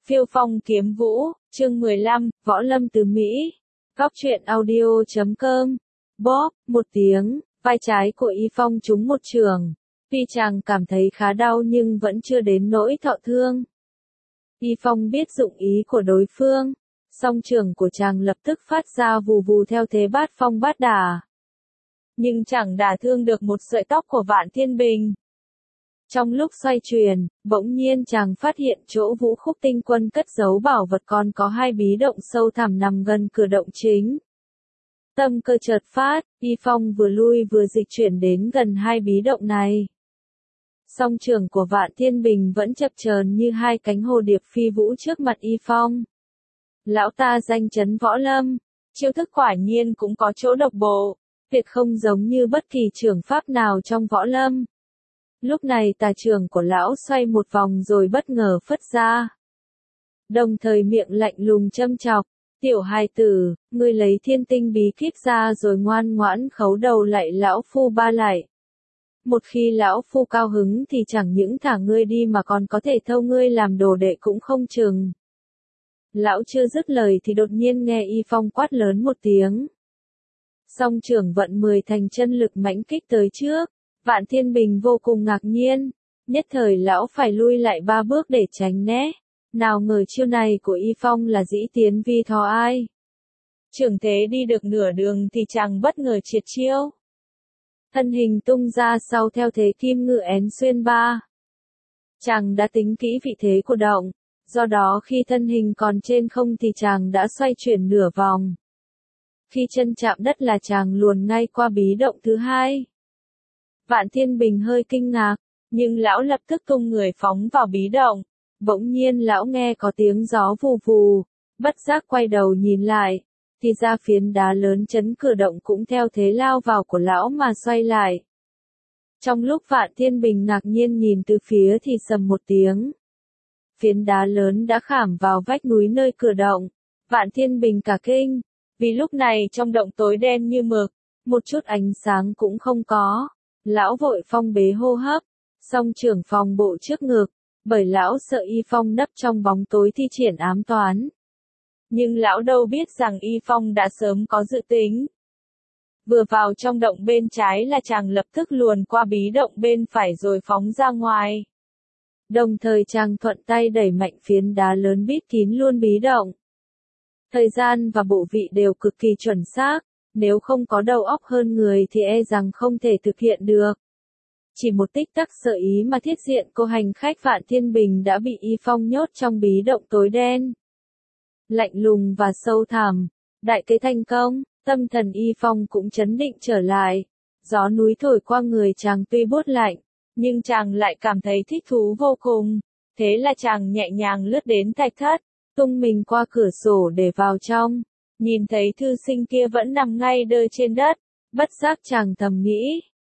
Phiêu phong kiếm vũ, chương 15, Võ Lâm từ Mỹ. Góc truyện audio.com. Bóp, một tiếng, vai trái của Y Phong trúng một chưởng. Tuy chàng cảm thấy khá đau nhưng vẫn chưa đến nỗi thọ thương. Y Phong biết dụng ý của đối phương, song chưởng của chàng lập tức phát ra vù vù theo thế bát phong bát đả. Nhưng chẳng đả thương được một sợi tóc của Vạn Thiên Bình. Trong lúc xoay chuyển, bỗng nhiên chàng phát hiện chỗ Vũ Khúc Tinh Quân cất giấu bảo vật còn có hai bí động sâu thẳm nằm gần cửa động chính. Tâm cơ chợt phát, Y Phong vừa lui vừa dịch chuyển đến gần hai bí động này. Song chưởng của Vạn Thiên Bình vẫn chập chờn như hai cánh hồ điệp phi vũ trước mặt Y Phong. Lão ta danh chấn võ lâm, chiêu thức quả nhiên cũng có chỗ độc bộ, tuyệt không giống như bất kỳ chưởng pháp nào trong võ lâm. Lúc này tà chưởng của lão xoay một vòng rồi bất ngờ phất ra. Đồng thời miệng lạnh lùng châm chọc, tiểu hài tử, ngươi lấy thiên tinh bí kíp ra rồi ngoan ngoãn khấu đầu lạy lão phu ba lạy. Một khi lão phu cao hứng thì chẳng những thả ngươi đi mà còn có thể thâu ngươi làm đồ đệ cũng không chừng. Lão chưa dứt lời thì đột nhiên nghe Y Phong quát lớn một tiếng. Song chưởng vận 10 thành chân lực mãnh kích tới trước. Vạn Thiên Bình vô cùng ngạc nhiên, nhất thời lão phải lui lại 3 bước để tránh né. Nào ngờ chiêu này của Y Phong là dĩ tiến vi thò ai. Chưởng thế đi được nửa đường thì chàng bất ngờ triệt chiêu. Thân hình tung ra sau theo thế kim ngự én xuyên ba. Chàng đã tính kỹ vị thế của động, do đó khi thân hình còn trên không thì chàng đã xoay chuyển nửa vòng. Khi chân chạm đất là chàng luồn ngay qua bí động thứ hai. Vạn Thiên Bình hơi kinh ngạc, nhưng lão lập tức tung người phóng vào bí động. Bỗng nhiên lão nghe có tiếng gió vù vù, bất giác quay đầu nhìn lại, thì ra phiến đá lớn chấn cửa động cũng theo thế lao vào của lão mà xoay lại. Trong lúc Vạn Thiên Bình ngạc nhiên nhìn từ phía thì sầm một tiếng. Phiến đá lớn đã khảm vào vách núi nơi cửa động. Vạn Thiên Bình cả kinh, vì lúc này trong động tối đen như mực, một chút ánh sáng cũng không có. Lão vội phong bế hô hấp, song chưởng phòng bộ trước ngực, bởi lão sợ Y Phong nấp trong bóng tối thi triển ám toán. Nhưng lão đâu biết rằng Y Phong đã sớm có dự tính. Vừa vào trong động bên trái là chàng lập tức luồn qua bí động bên phải rồi phóng ra ngoài. Đồng thời chàng thuận tay đẩy mạnh phiến đá lớn bít kín luôn bí động. Thời gian và bộ vị đều cực kỳ chuẩn xác. Nếu không có đầu óc hơn người thì e rằng không thể thực hiện được. Chỉ một tích tắc sợ ý mà thiết diện cô hành khách Vạn Thiên Bình đã bị Y Phong nhốt trong bí động tối đen. Lạnh lùng và sâu thẳm, đại kế thành công, tâm thần Y Phong cũng trấn định trở lại. Gió núi thổi qua người chàng tuy buốt lạnh, nhưng chàng lại cảm thấy thích thú vô cùng. Thế là chàng nhẹ nhàng lướt đến thạch thất, tung mình qua cửa sổ để vào trong. Nhìn thấy thư sinh kia vẫn nằm ngay đơ trên đất, bất giác chàng thầm nghĩ.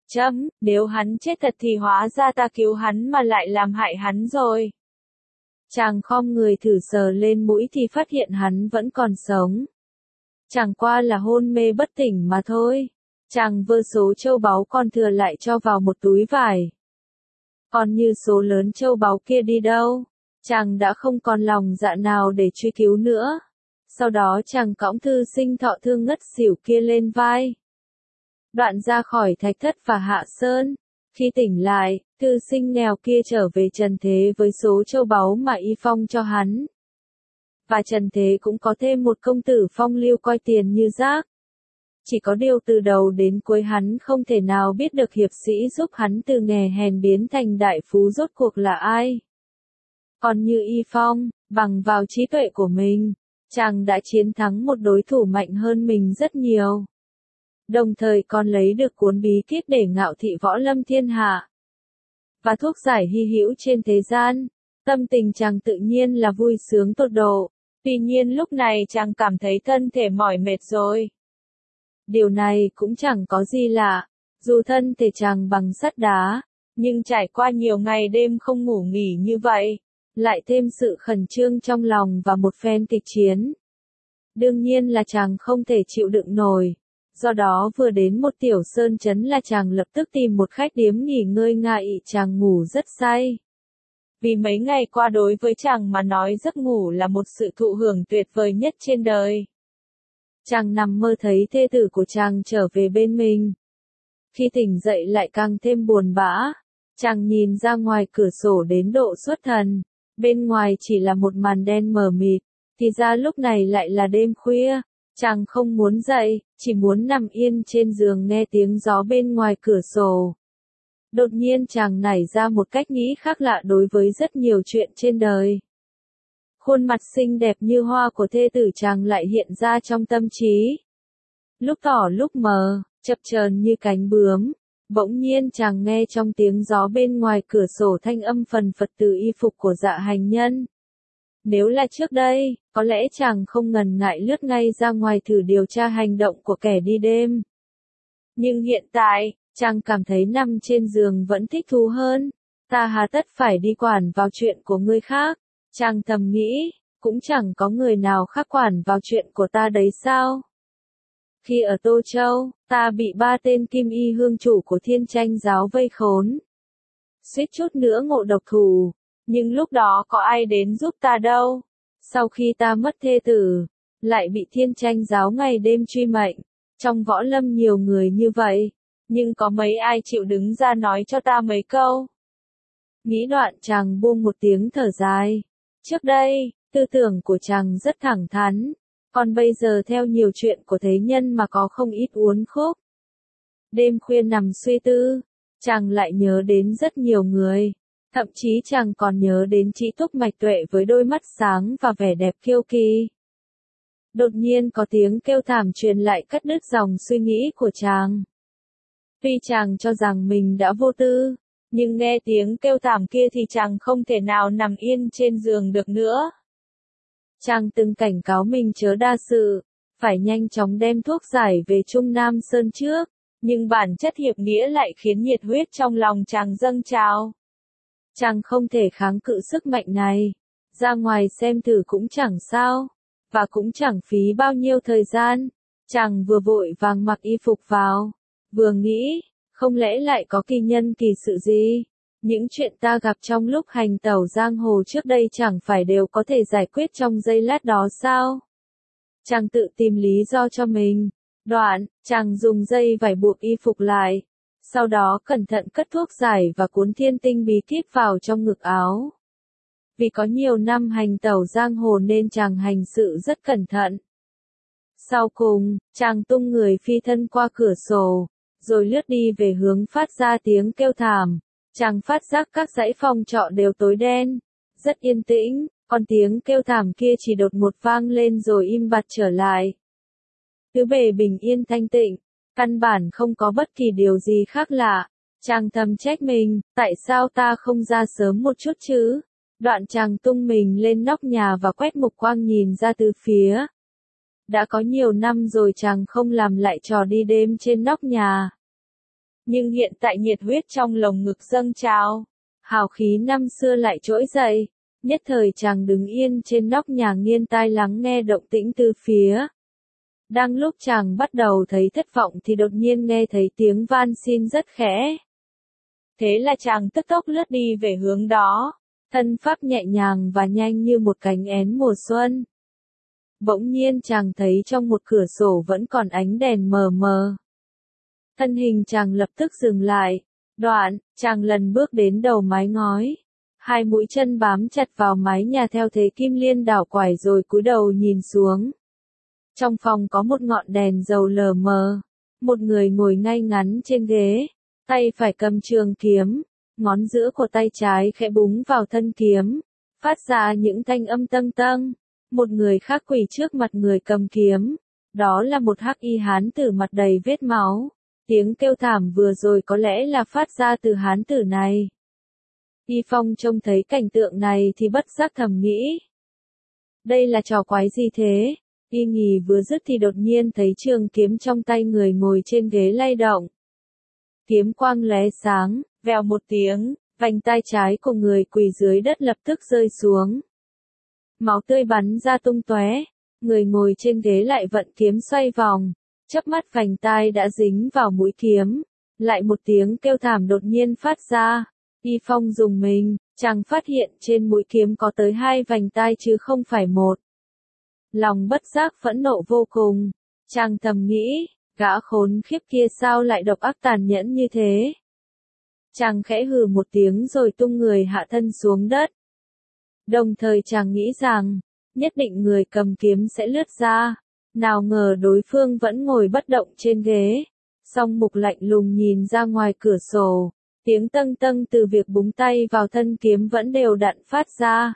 Nếu hắn chết thật thì hóa ra ta cứu hắn mà lại làm hại hắn rồi. Chàng khom người thử sờ lên mũi thì phát hiện hắn vẫn còn sống. Chẳng qua là hôn mê bất tỉnh mà thôi. Chàng vơ số châu báu còn thừa lại cho vào một túi vải. Còn như số lớn châu báu kia đi đâu, chàng đã không còn lòng dạ nào để truy cứu nữa. Sau đó chàng cõng thư sinh thọ thương ngất xỉu kia lên vai. Đoạn ra khỏi thạch thất và hạ sơn. Khi tỉnh lại, thư sinh nghèo kia trở về trần thế với số châu báu mà Y Phong cho hắn. Và trần thế cũng có thêm một công tử phong lưu coi tiền như rác. Chỉ có điều từ đầu đến cuối hắn không thể nào biết được hiệp sĩ giúp hắn từ nghèo hèn biến thành đại phú rốt cuộc là ai. Còn như Y Phong, bằng vào trí tuệ của mình, chàng đã chiến thắng một đối thủ mạnh hơn mình rất nhiều. Đồng thời còn lấy được cuốn bí kíp để ngạo thị võ lâm thiên hạ. Và thuốc giải hy hữu trên thế gian, tâm tình chàng tự nhiên là vui sướng tột độ. Tuy nhiên lúc này chàng cảm thấy thân thể mỏi mệt rồi. Điều này cũng chẳng có gì lạ, dù thân thể chàng bằng sắt đá, nhưng trải qua nhiều ngày đêm không ngủ nghỉ như vậy. Lại thêm sự khẩn trương trong lòng và một phen kịch chiến. Đương nhiên là chàng không thể chịu đựng nổi. Do đó vừa đến một tiểu sơn trấn là chàng lập tức tìm một khách điếm nghỉ ngơi ngại chàng ngủ rất say. Vì mấy ngày qua đối với chàng mà nói giấc ngủ là một sự thụ hưởng tuyệt vời nhất trên đời. Chàng nằm mơ thấy thê tử của chàng trở về bên mình. Khi tỉnh dậy lại càng thêm buồn bã. Chàng nhìn ra ngoài cửa sổ đến độ xuất thần. Bên ngoài chỉ là một màn đen mờ mịt. Thì ra lúc này lại là đêm khuya. Chàng không muốn dậy, chỉ muốn nằm yên trên giường nghe tiếng gió bên ngoài cửa sổ. Đột nhiên chàng nảy ra một cách nghĩ khác lạ đối với rất nhiều chuyện trên đời. Khuôn mặt xinh đẹp như hoa của thê tử chàng lại hiện ra trong tâm trí. Lúc tỏ lúc mờ, chập chờn như cánh bướm. Bỗng nhiên chàng nghe trong tiếng gió bên ngoài cửa sổ thanh âm phần phật từ y phục của Dạ Hành Nhân. Nếu là trước đây, có lẽ chàng không ngần ngại lướt ngay ra ngoài thử điều tra hành động của kẻ đi đêm. Nhưng hiện tại, chàng cảm thấy nằm trên giường vẫn thích thú hơn. Ta hà tất phải đi quản vào chuyện của người khác. Chàng thầm nghĩ, cũng chẳng có người nào khác quản vào chuyện của ta đấy sao? Khi ở Tô Châu, ta bị 3 tên kim y hương chủ của Thiên Tranh giáo vây khốn. Suýt chút nữa ngộ độc thủ, nhưng lúc đó có ai đến giúp ta đâu. Sau khi ta mất thê tử, lại bị Thiên Tranh giáo ngày đêm truy mệnh. Trong võ lâm nhiều người như vậy, nhưng có mấy ai chịu đứng ra nói cho ta mấy câu. Nghĩ đoạn chàng buông một tiếng thở dài. Trước đây, tư tưởng của chàng rất thẳng thắn, còn bây giờ theo nhiều chuyện của thế nhân mà có không ít uốn khúc. Đêm khuya nằm suy tư, chàng lại nhớ đến rất nhiều người, thậm chí chàng còn nhớ đến chị Túc Mạch Tuệ với đôi mắt sáng và vẻ đẹp kiêu kỳ. Đột nhiên có tiếng kêu thảm truyền lại cắt đứt dòng suy nghĩ của chàng. Tuy chàng cho rằng mình đã vô tư, nhưng nghe tiếng kêu thảm kia thì chàng không thể nào nằm yên trên giường được nữa. Chàng từng cảnh cáo mình chớ đa sự, phải nhanh chóng đem thuốc giải về Trung Nam Sơn trước, nhưng bản chất hiệp nghĩa lại khiến nhiệt huyết trong lòng chàng dâng trào. Chàng không thể kháng cự sức mạnh này, ra ngoài xem thử cũng chẳng sao, và cũng chẳng phí bao nhiêu thời gian. Chàng vừa vội vàng mặc y phục vào, vừa nghĩ, không lẽ lại có kỳ nhân kỳ sự gì? Những chuyện ta gặp trong lúc hành tẩu giang hồ trước đây chẳng phải đều có thể giải quyết trong giây lát đó sao? Chàng tự tìm lý do cho mình. Đoạn, chàng dùng dây vải buộc y phục lại. Sau đó cẩn thận cất thuốc giải và cuốn Thiên Tinh bí kíp vào trong ngực áo. Vì có nhiều năm hành tẩu giang hồ nên chàng hành sự rất cẩn thận. Sau cùng, chàng tung người phi thân qua cửa sổ, rồi lướt đi về hướng phát ra tiếng kêu thảm. Chàng phát giác các dãy phòng trọ đều tối đen, rất yên tĩnh, còn tiếng kêu thảm kia chỉ đột một vang lên rồi im bặt trở lại. Tứ bề bình yên thanh tịnh, căn bản không có bất kỳ điều gì khác lạ. Chàng thầm trách mình, tại sao ta không ra sớm một chút chứ? Đoạn chàng tung mình lên nóc nhà và quét mục quang nhìn ra từ phía. Đã có nhiều năm rồi chàng không làm lại trò đi đêm trên nóc nhà. Nhưng hiện tại nhiệt huyết trong lồng ngực dâng trào, hào khí năm xưa lại trỗi dậy, nhất thời chàng đứng yên trên nóc nhà nghiêng tai lắng nghe động tĩnh từ phía. Đang lúc chàng bắt đầu thấy thất vọng thì đột nhiên nghe thấy tiếng van xin rất khẽ. Thế là chàng tức tốc lướt đi về hướng đó, thân pháp nhẹ nhàng và nhanh như một cánh én mùa xuân. Bỗng nhiên chàng thấy trong một cửa sổ vẫn còn ánh đèn mờ mờ. Thân hình chàng lập tức dừng lại, đoạn, chàng lần bước đến đầu mái ngói. Hai mũi chân bám chặt vào mái nhà theo thế kim liên đảo quải rồi cúi đầu nhìn xuống. Trong phòng có một ngọn đèn dầu lờ mờ, một người ngồi ngay ngắn trên ghế, tay phải cầm trường kiếm, ngón giữa của tay trái khẽ búng vào thân kiếm, phát ra những thanh âm tâng tâng. Một người khác quỳ trước mặt người cầm kiếm, đó là một hắc y hán tử mặt đầy vết máu. Tiếng kêu thảm vừa rồi có lẽ là phát ra từ hán tử này. Y Phong trông thấy cảnh tượng này thì bất giác thầm nghĩ. Đây là trò quái gì thế? Y nghỉ vừa dứt thì đột nhiên thấy trường kiếm trong tay người ngồi trên ghế lay động. Kiếm quang lóe sáng, vèo một tiếng, vành tai trái của người quỳ dưới đất lập tức rơi xuống. Máu tươi bắn ra tung tóe, người ngồi trên ghế lại vận kiếm xoay vòng, chớp mắt vành tai đã dính vào mũi kiếm, lại một tiếng kêu thảm đột nhiên phát ra. Y Phong rùng mình, chàng phát hiện trên mũi kiếm có tới 2 vành tai chứ không phải một. Lòng bất giác phẫn nộ vô cùng, chàng thầm nghĩ, gã khốn khiếp kia sao lại độc ác tàn nhẫn như thế. Chàng khẽ hừ một tiếng rồi tung người hạ thân xuống đất. Đồng thời chàng nghĩ rằng, nhất định người cầm kiếm sẽ lướt ra, nào ngờ đối phương vẫn ngồi bất động trên ghế, song mục lạnh lùng nhìn ra ngoài cửa sổ, tiếng tâng tâng từ việc búng tay vào thân kiếm vẫn đều đặn phát ra.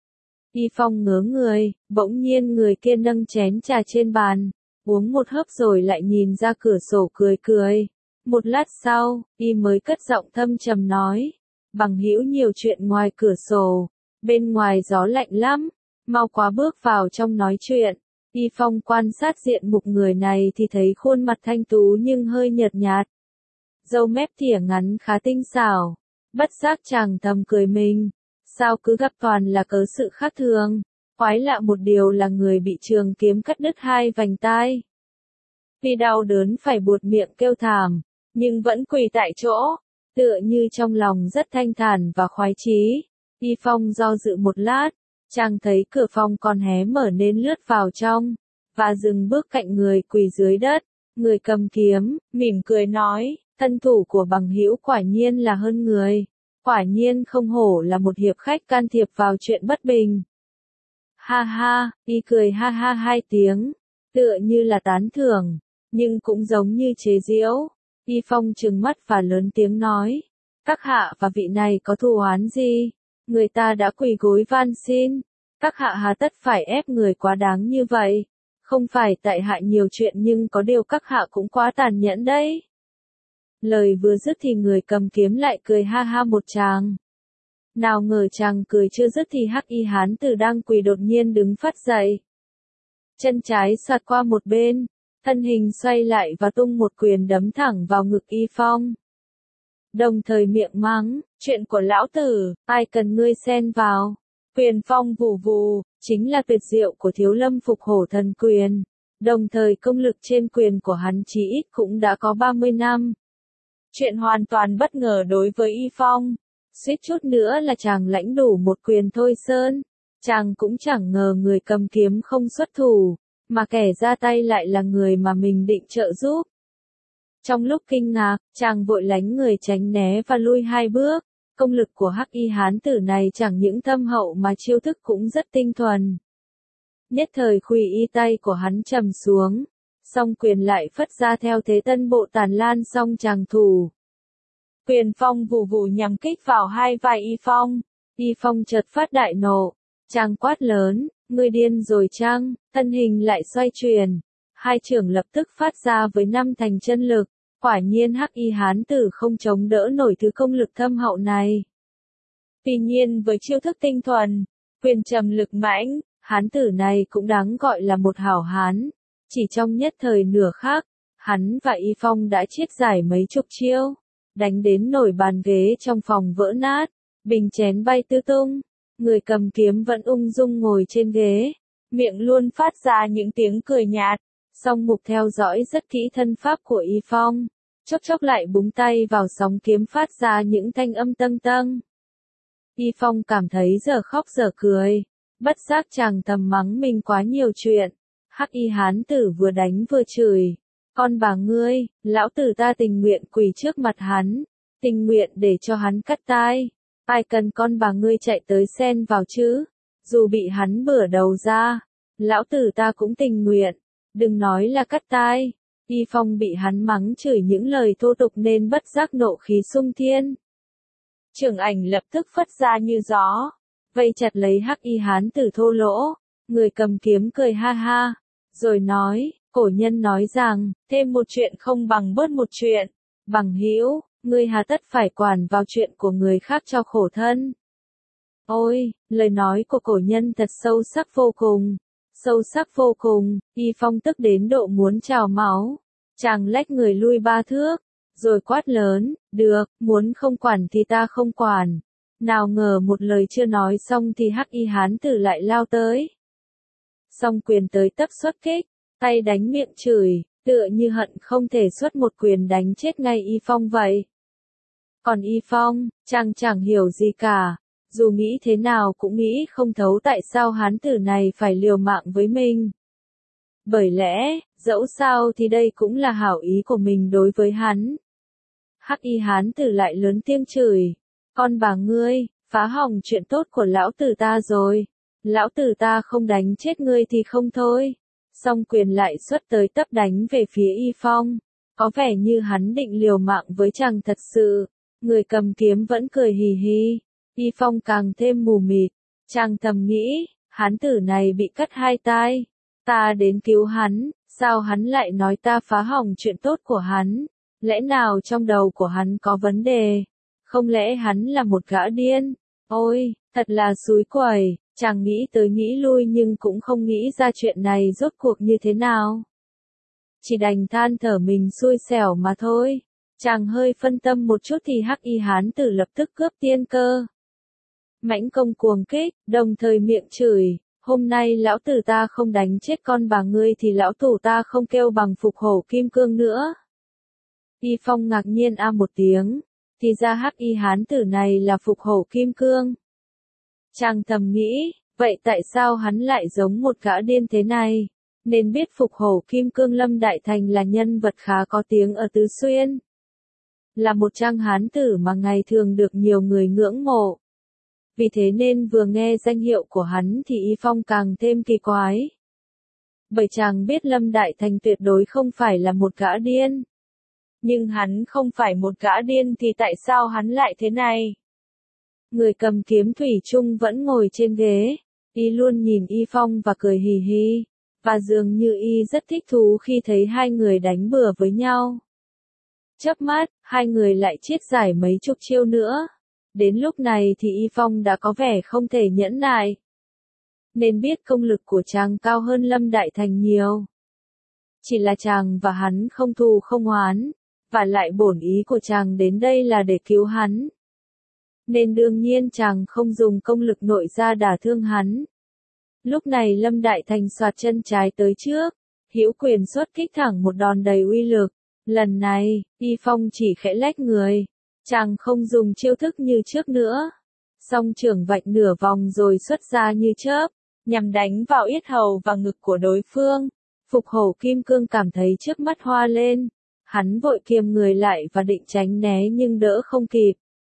Y Phong ngớ người, bỗng nhiên người kia nâng chén trà trên bàn, uống một hớp rồi lại nhìn ra cửa sổ cười cười. Một lát sau, Y mới cất giọng thâm trầm nói, bằng hữu nhiều chuyện ngoài cửa sổ, bên ngoài gió lạnh lắm, mau quá bước vào trong nói chuyện. Y Phong quan sát diện mục người này thì thấy khuôn mặt thanh tú nhưng hơi nhợt nhạt. Râu mép thỉa ngắn khá tinh xảo, bất giác chàng thầm cười mình, sao cứ gặp toàn là cớ sự khác thường, quái lạ một điều là người bị trường kiếm cắt đứt 2 vành tai. Vì đau đớn phải buột miệng kêu thảm, nhưng vẫn quỳ tại chỗ, tựa như trong lòng rất thanh thản và khoái chí. Y Phong do dự một lát, chàng thấy cửa phòng còn hé mở nên lướt vào trong, và dừng bước cạnh người quỳ dưới đất. Người cầm kiếm, mỉm cười nói, thân thủ của bằng hữu quả nhiên là hơn người, quả nhiên không hổ là một hiệp khách can thiệp vào chuyện bất bình. Ha ha, Y cười ha ha 2 tiếng, tựa như là tán thưởng, nhưng cũng giống như chế giễu. Y Phong trừng mắt và lớn tiếng nói, các hạ và vị này có thù oán gì? Người ta đã quỳ gối van xin, các hạ hà tất phải ép người quá đáng như vậy. Không phải tại hạ nhiều chuyện nhưng có điều các hạ cũng quá tàn nhẫn đấy. Lời vừa dứt thì người cầm kiếm lại cười ha ha một tràng. Nào ngờ chàng cười chưa dứt thì Hắc Y hán tử đang quỳ đột nhiên đứng phát dậy. Chân trái xoạt qua một bên, thân hình xoay lại và tung một quyền đấm thẳng vào ngực Y Phong. Đồng thời miệng mắng, chuyện của lão tử, ai cần ngươi xen vào. Quyền phong vù vù, chính là tuyệt diệu của Thiếu Lâm Phục Hổ Thần Quyền. Đồng thời công lực trên quyền của hắn chí ít cũng đã có 30 năm. Chuyện hoàn toàn bất ngờ đối với Y Phong. Suýt chút nữa là chàng lãnh đủ một quyền thôi sơn. Chàng cũng chẳng ngờ người cầm kiếm không xuất thủ, mà kẻ ra tay lại là người mà mình định trợ giúp. Trong lúc kinh ngạc, chàng vội lánh người tránh né và lui 2 bước. Công lực của Hắc Y hán tử này chẳng những thâm hậu mà chiêu thức cũng rất tinh thuần. Nhất thời khuỷu y tay của hắn trầm xuống, song quyền lại phất ra theo thế tân bộ tàn lan song chàng thủ. Quyền phong vù vù nhằm kích vào 2 vai Y Phong. Y Phong chợt phát đại nộ, chàng quát lớn, ngươi điên rồi chăng? Thân hình lại xoay chuyển, 2 chưởng lập tức phát ra với 5 thành chân lực. Quả nhiên Hắc Y hán tử không chống đỡ nổi thứ công lực thâm hậu này. Tuy nhiên với chiêu thức tinh thuần, quyền trầm lực mãnh, hán tử này cũng đáng gọi là một hảo hán. Chỉ trong nhất thời nửa khắc, hắn và Y Phong đã chiết giải mấy chục chiêu, đánh đến nổi bàn ghế trong phòng vỡ nát, bình chén bay tứ tung. Người cầm kiếm vẫn ung dung ngồi trên ghế, miệng luôn phát ra những tiếng cười nhạt. Song mục theo dõi rất kỹ thân pháp của Y Phong, chốc chốc lại búng tay vào sóng kiếm phát ra những thanh âm tâng tâng. Y Phong cảm thấy giờ khóc giờ cười, bất giác chàng thầm mắng mình quá nhiều chuyện. Hắc Y hán tử vừa đánh vừa chửi, con bà ngươi, lão tử ta tình nguyện quỳ trước mặt hắn, tình nguyện để cho hắn cắt tai, ai cần con bà ngươi chạy tới xen vào chứ, dù bị hắn bửa đầu ra, lão tử ta cũng tình nguyện. Đừng nói là cắt tai. Y Phong bị hắn mắng chửi những lời thô tục nên bất giác nộ khí xung thiên. Chưởng ảnh lập tức phất ra như gió, vây chặt lấy Hắc Y hán tử thô lỗ. Người cầm kiếm cười ha ha, rồi nói, cổ nhân nói rằng, thêm một chuyện không bằng bớt một chuyện. Bằng hữu, ngươi hà tất phải quản vào chuyện của người khác cho khổ thân. Ôi, lời nói của cổ nhân thật sâu sắc vô cùng. Sâu sắc vô cùng, Y Phong tức đến độ muốn trào máu. Chàng lách người lui 3 thước, rồi quát lớn, được, muốn không quản thì ta không quản. Nào ngờ một lời chưa nói xong thì Hắc Y hán tử lại lao tới. Song quyền tới tấp xuất kích, tay đánh miệng chửi, tựa như hận không thể xuất một quyền đánh chết ngay Y Phong vậy. Còn Y Phong, chàng chẳng hiểu gì cả, dù nghĩ thế nào cũng nghĩ không thấu tại sao hán tử này phải liều mạng với mình. Bởi lẽ, dẫu sao thì đây cũng là hảo ý của mình đối với hắn. Hắc y hán tử lại lớn tiếng chửi, con bà ngươi, phá hỏng chuyện tốt của lão tử ta rồi. Lão tử ta không đánh chết ngươi thì không thôi. Song quyền lại xuất tới tấp đánh về phía Y Phong. Có vẻ như hắn định liều mạng với chàng thật sự. Người cầm kiếm vẫn cười hì hì. Y Phong càng thêm mù mịt. Chàng thầm nghĩ, hán tử này bị cắt hai tai. Ta đến cứu hắn, sao hắn lại nói ta phá hỏng chuyện tốt của hắn? Lẽ nào trong đầu của hắn có vấn đề? Không lẽ hắn là một gã điên? Ôi, thật là xúi quẩy. Chàng nghĩ tới nghĩ lui nhưng cũng không nghĩ ra chuyện này rốt cuộc như thế nào. Chỉ đành than thở mình xui xẻo mà thôi. Chàng hơi phân tâm một chút thì hắc y hán tử lập tức cướp tiên cơ. Mãnh công cuồng kích, đồng thời miệng chửi, hôm nay lão tử ta không đánh chết con bà ngươi thì lão tử ta không kêu bằng phục hổ kim cương nữa. Y Phong ngạc nhiên một tiếng, thì ra hắc y hán tử này là phục hổ kim cương. Chàng thầm nghĩ, vậy tại sao hắn lại giống một gã điên thế này? Nên biết phục hổ kim cương Lâm Đại Thành là nhân vật khá có tiếng ở Tứ Xuyên. Là một trang hán tử mà ngày thường được nhiều người ngưỡng mộ. Vì thế nên vừa nghe danh hiệu của hắn thì Y Phong càng thêm kỳ quái. Bởi chàng biết Lâm Đại Thành tuyệt đối không phải là một gã điên. Nhưng hắn không phải một gã điên thì tại sao hắn lại thế này? Người cầm kiếm thủy chung vẫn ngồi trên ghế, y luôn nhìn Y Phong và cười hì hì, và dường như y rất thích thú khi thấy hai người đánh bừa với nhau. Chớp mắt, hai người lại chiết giải mấy chục chiêu nữa. Đến lúc này thì Y Phong đã có vẻ không thể nhẫn nại. Nên biết công lực của chàng cao hơn Lâm Đại Thành nhiều. Chỉ là chàng và hắn không thù không oán, và lại bổn ý của chàng đến đây là để cứu hắn. Nên đương nhiên chàng không dùng công lực nội ra đả thương hắn. Lúc này Lâm Đại Thành xoạt chân trái tới trước, hữu quyền xuất kích thẳng một đòn đầy uy lực. Lần này, Y Phong chỉ khẽ lách người, chàng không dùng chiêu thức như trước nữa. Song trưởng vạch nửa vòng rồi xuất ra như chớp, nhằm đánh vào yết hầu và ngực của đối phương. Phục hổ kim cương cảm thấy trước mắt hoa lên, hắn vội kiềm người lại và định tránh né nhưng đỡ không kịp.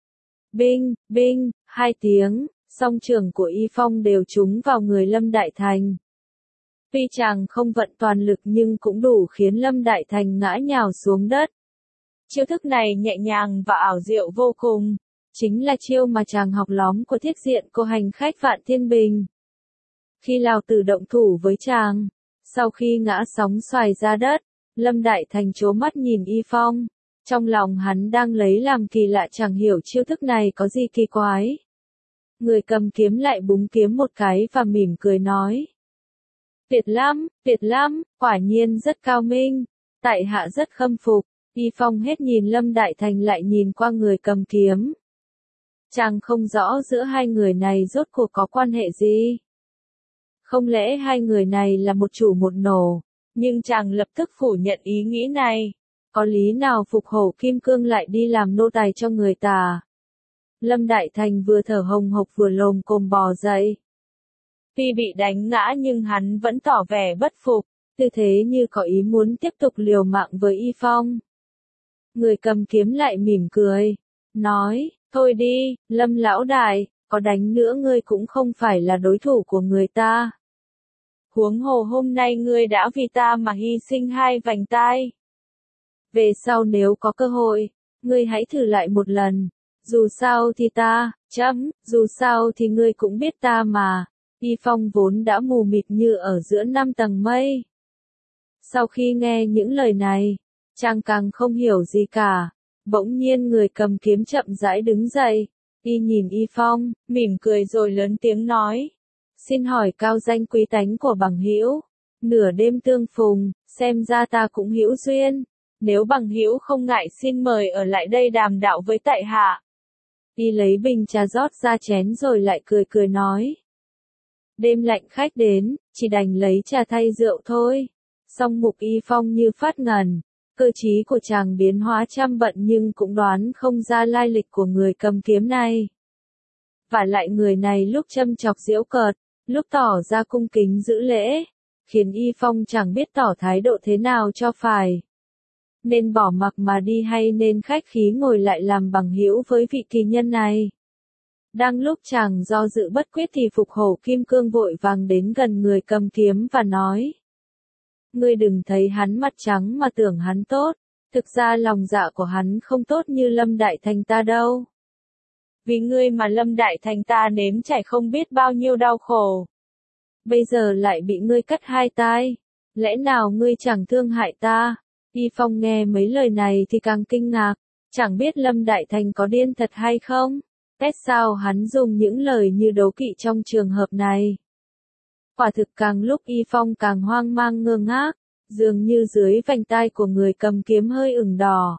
Binh, binh, hai tiếng, song trưởng của Y Phong đều trúng vào người Lâm Đại Thành. Tuy chàng không vận toàn lực nhưng cũng đủ khiến Lâm Đại Thành ngã nhào xuống đất. Chiêu thức này nhẹ nhàng và ảo diệu vô cùng, chính là chiêu mà chàng học lóm của thiết diện cô hành khách Vạn Thiên Bình. Khi Lào Tử động thủ với chàng, sau khi ngã sóng xoài ra đất, Lâm Đại Thành trố mắt nhìn Y Phong. Trong lòng hắn đang lấy làm kỳ lạ chẳng hiểu chiêu thức này có gì kỳ quái. Người cầm kiếm lại búng kiếm một cái và mỉm cười nói. Tuyệt lắm, quả nhiên rất cao minh. Tại hạ rất khâm phục. Y Phong hết nhìn Lâm Đại Thành lại nhìn qua người cầm kiếm. Chàng không rõ giữa hai người này rốt cuộc có quan hệ gì. Không lẽ hai người này là một chủ một nổ, nhưng chàng lập tức phủ nhận ý nghĩ này. Có lý nào phục hổ kim cương lại đi làm nô tài cho người ta? Lâm Đại Thành vừa thở hồng hộc vừa lồm cồm bò dậy. Tuy bị đánh ngã nhưng hắn vẫn tỏ vẻ bất phục, tư thế như có ý muốn tiếp tục liều mạng với Y Phong. Người cầm kiếm lại mỉm cười, nói, thôi đi, Lâm lão đại, có đánh nữa ngươi cũng không phải là đối thủ của người ta. Huống hồ hôm nay ngươi đã vì ta mà hy sinh hai vành tai. Về sau nếu có cơ hội, ngươi hãy thử lại một lần. Dù sao thì dù sao thì ngươi cũng biết ta mà. Y Phong vốn đã mù mịt như ở giữa 5 tầng mây. Sau khi nghe những lời này, chàng càng không hiểu gì cả. Bỗng nhiên người cầm kiếm chậm rãi đứng dậy. Y nhìn Y Phong, mỉm cười rồi lớn tiếng nói. Xin hỏi cao danh quý tánh của bằng hữu. Nửa đêm tương phùng, xem ra ta cũng hữu duyên. Nếu bằng hữu không ngại xin mời ở lại đây đàm đạo với tại hạ. Y lấy bình trà rót ra chén rồi lại cười cười nói. Đêm lạnh khách đến, chỉ đành lấy trà thay rượu thôi. Song mục Y Phong như phát ngần, cơ trí của chàng biến hóa trăm bận nhưng cũng đoán không ra lai lịch của người cầm kiếm này. Vả lại người này lúc châm chọc giễu cợt, lúc tỏ ra cung kính giữ lễ, khiến Y Phong chẳng biết tỏ thái độ thế nào cho phải. Nên bỏ mặc mà đi hay nên khách khí ngồi lại làm bằng hữu với vị kỳ nhân này. Đang lúc chàng do dự bất quyết thì Phục Hổ Kim Cương vội vàng đến gần người cầm kiếm và nói. Ngươi đừng thấy hắn mặt trắng mà tưởng hắn tốt, thực ra lòng dạ của hắn không tốt như Lâm Đại Thành ta đâu. Vì ngươi mà Lâm Đại Thành ta nếm trải không biết bao nhiêu đau khổ. Bây giờ lại bị ngươi cắt hai tai, lẽ nào ngươi chẳng thương hại ta? Y Phong nghe mấy lời này thì càng kinh ngạc, chẳng biết Lâm Đại Thành có điên thật hay không? Tại sao hắn dùng những lời như đố kỵ trong trường hợp này? Quả thực càng lúc Y Phong càng hoang mang ngơ ngác, dường như dưới vành tai của người cầm kiếm hơi ửng đỏ.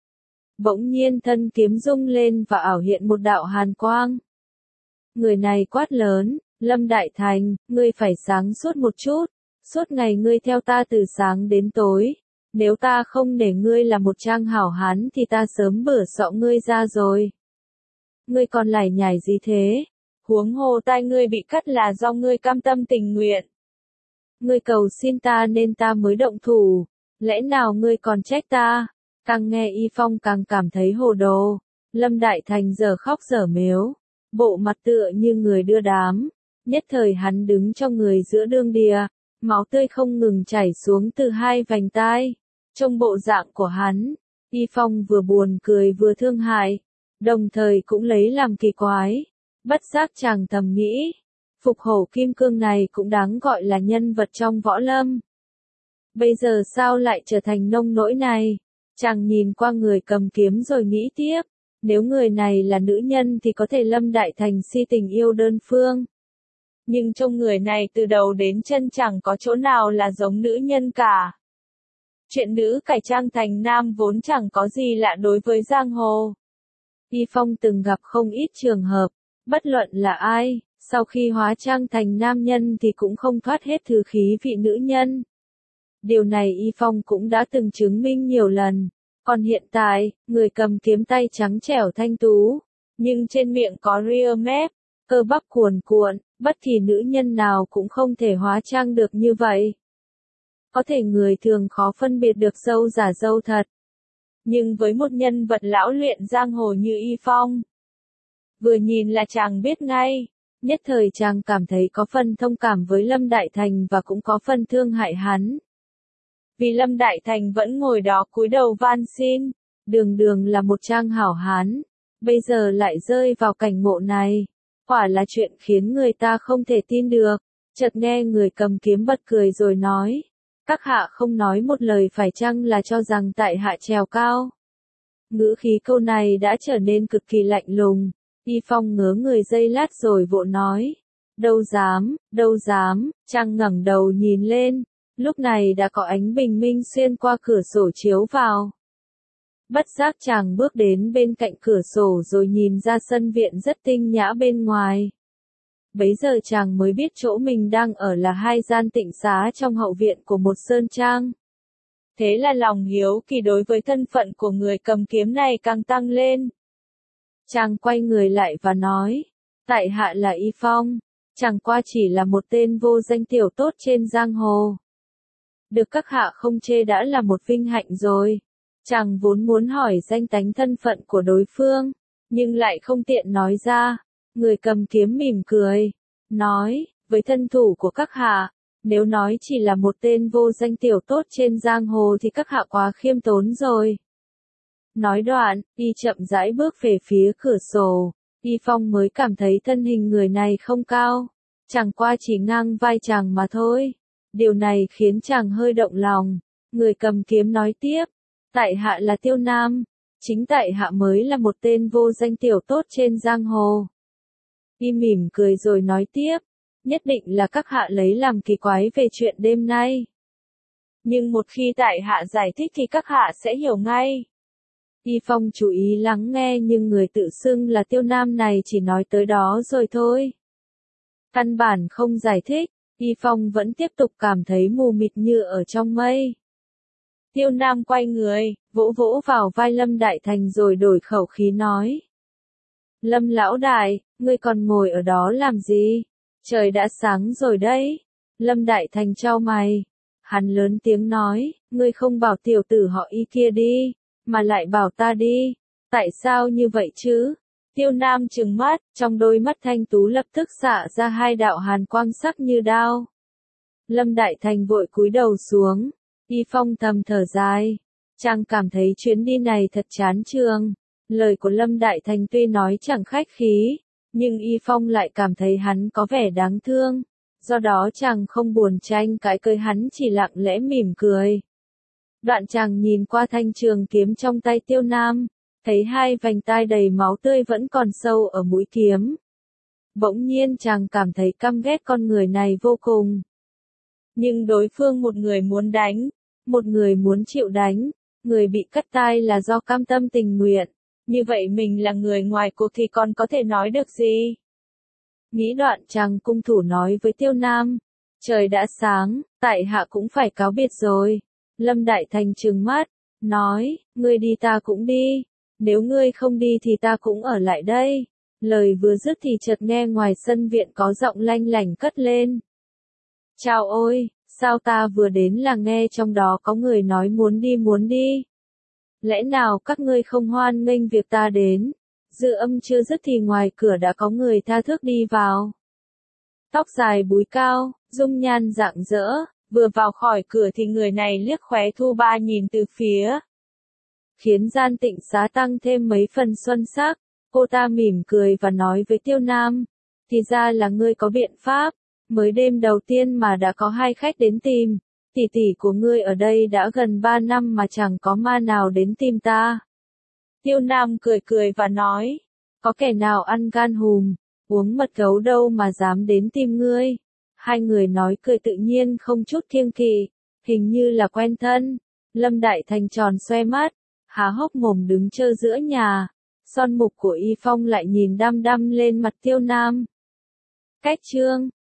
Bỗng nhiên thân kiếm rung lên và ảo hiện một đạo hàn quang. Người này quát lớn, Lâm Đại Thành, ngươi phải sáng suốt một chút, suốt ngày ngươi theo ta từ sáng đến tối, nếu ta không để ngươi là một trang hảo hán thì ta sớm bửa sọ ngươi ra rồi. Ngươi còn lải nhải gì thế? Huống hồ tai ngươi bị cắt là do ngươi cam tâm tình nguyện. Ngươi cầu xin ta nên ta mới động thủ, lẽ nào ngươi còn trách ta? Càng nghe Y Phong càng cảm thấy hồ đồ. Lâm Đại Thành giờ khóc giờ mếu, bộ mặt tựa như người đưa đám, nhất thời hắn đứng trong người giữa đương đìa, máu tươi không ngừng chảy xuống từ hai vành tai. Trong bộ dạng của hắn, Y Phong vừa buồn cười vừa thương hại, đồng thời cũng lấy làm kỳ quái. Bất giác chàng thầm nghĩ, Phục Hổ Kim Cương này cũng đáng gọi là nhân vật trong võ lâm. Bây giờ sao lại trở thành nông nỗi này? Chàng nhìn qua người cầm kiếm rồi nghĩ tiếp, nếu người này là nữ nhân thì có thể Lâm Đại Thành si tình yêu đơn phương. Nhưng trong người này từ đầu đến chân chẳng có chỗ nào là giống nữ nhân cả. Chuyện nữ cải trang thành nam vốn chẳng có gì lạ đối với giang hồ. Y Phong từng gặp không ít trường hợp, bất luận là ai, sau khi hóa trang thành nam nhân thì cũng không thoát hết thứ khí vị nữ nhân. Điều này Y Phong cũng đã từng chứng minh nhiều lần. Còn hiện tại, người cầm kiếm tay trắng trẻo thanh tú, nhưng trên miệng có ria mép, cơ bắp cuồn cuộn, bất kỳ nữ nhân nào cũng không thể hóa trang được như vậy. Có thể người thường khó phân biệt được dâu giả dâu thật. Nhưng với một nhân vật lão luyện giang hồ như Y Phong, vừa nhìn là chàng biết ngay. Nhất thời chàng cảm thấy có phần thông cảm với Lâm Đại Thành và cũng có phần thương hại hắn. Vì Lâm Đại Thành vẫn ngồi đó cúi đầu van xin, đường đường là một trang hảo hán, bây giờ lại rơi vào cảnh ngộ này, quả là chuyện khiến người ta không thể tin được. Chợt nghe người cầm kiếm bật cười rồi nói, các hạ không nói một lời phải chăng là cho rằng tại hạ trèo cao. Ngữ khí câu này đã trở nên cực kỳ lạnh lùng. Y Phong ngớ người giây lát rồi vội nói, đâu dám, chàng ngẩng đầu nhìn lên. Lúc này đã có ánh bình minh xuyên qua cửa sổ chiếu vào. Bất giác chàng bước đến bên cạnh cửa sổ rồi nhìn ra sân viện rất tinh nhã bên ngoài. Bấy giờ chàng mới biết chỗ mình đang ở là hai gian tịnh xá trong hậu viện của một sơn trang. Thế là lòng hiếu kỳ đối với thân phận của người cầm kiếm này càng tăng lên. Chàng quay người lại và nói, tại hạ là Y Phong, chẳng qua chỉ là một tên vô danh tiểu tốt trên giang hồ. Được các hạ không chê đã là một vinh hạnh rồi. Chàng vốn muốn hỏi danh tánh thân phận của đối phương, nhưng lại không tiện nói ra. Người cầm kiếm mỉm cười, nói, với thân thủ của các hạ, nếu nói chỉ là một tên vô danh tiểu tốt trên giang hồ thì các hạ quá khiêm tốn rồi. Nói đoạn, y chậm rãi bước về phía cửa sổ. Y Phong mới cảm thấy thân hình người này không cao, chẳng qua chỉ ngang vai chàng mà thôi. Điều này khiến chàng hơi động lòng. Người cầm kiếm nói tiếp, tại hạ là Tiêu Nam, chính tại hạ mới là một tên vô danh tiểu tốt trên giang hồ. Y mỉm cười rồi nói tiếp, nhất định là các hạ lấy làm kỳ quái về chuyện đêm nay. Nhưng một khi tại hạ giải thích thì các hạ sẽ hiểu ngay. Y Phong chú ý lắng nghe nhưng người tự xưng là Tiêu Nam này chỉ nói tới đó rồi thôi. Căn bản không giải thích. Y Phong vẫn tiếp tục cảm thấy mù mịt như ở trong mây. Tiêu Nam quay người, vỗ vỗ vào vai Lâm Đại Thành rồi đổi khẩu khí nói. Lâm lão đại, ngươi còn ngồi ở đó làm gì? Trời đã sáng rồi đấy. Lâm Đại Thành chau mày. Hắn lớn tiếng nói, ngươi không bảo tiểu tử họ Y kia đi, mà lại bảo ta đi. Tại sao như vậy chứ? Tiêu Nam trừng mắt, trong đôi mắt thanh tú lập tức xạ ra hai đạo hàn quang sắc như đao. Lâm Đại Thành vội cúi đầu xuống. Y Phong thầm thở dài. Chàng cảm thấy chuyến đi này thật chán chường. Lời của Lâm Đại Thành tuy nói chẳng khách khí, nhưng Y Phong lại cảm thấy hắn có vẻ đáng thương. Do đó chàng không buồn tranh cãi với hắn, chỉ lặng lẽ mỉm cười. Đoạn chàng nhìn qua thanh trường kiếm trong tay Tiêu Nam, thấy hai vành tai đầy máu tươi vẫn còn sâu ở mũi kiếm. Bỗng nhiên chàng cảm thấy căm ghét con người này vô cùng. Nhưng đối phương một người muốn đánh, một người muốn chịu đánh, người bị cắt tai là do cam tâm tình nguyện. Như vậy mình là người ngoài cuộc thì còn có thể nói được gì? Nghĩ đoạn chàng cung thủ nói với Tiêu Nam. Trời đã sáng, tại hạ cũng phải cáo biệt rồi. Lâm Đại Thành trừng mắt, nói, ngươi đi ta cũng đi. Nếu ngươi không đi thì ta cũng ở lại đây. Lời vừa dứt thì chợt nghe ngoài sân viện có giọng lanh lảnh cất lên. Chào ôi, sao ta vừa đến là nghe trong đó có người nói muốn đi. Lẽ nào các ngươi không hoan nghênh việc ta đến? Dư âm chưa dứt thì ngoài cửa đã có người tha thước đi vào. Tóc dài búi cao, dung nhan rạng rỡ, vừa vào khỏi cửa thì người này liếc khóe thu ba nhìn từ phía. Khiến gian tịnh xá tăng thêm mấy phần xuân sắc. Cô ta mỉm cười và nói với Tiêu Nam. Thì ra là ngươi có biện pháp. Mới đêm đầu tiên mà đã có hai khách đến tìm. Tỷ tỷ của ngươi ở đây đã gần 3 năm mà chẳng có ma nào đến tìm ta. Tiêu Nam cười và nói. Có kẻ nào ăn gan hùm, uống mật gấu đâu mà dám đến tìm ngươi. Hai người nói cười tự nhiên không chút kiêng kỵ, hình như là quen thân. Lâm Đại Thành tròn xoe mắt, há hốc mồm đứng trơ giữa nhà. Son mục của Y Phong lại nhìn đăm đăm lên mặt Tiêu Nam. Cách chương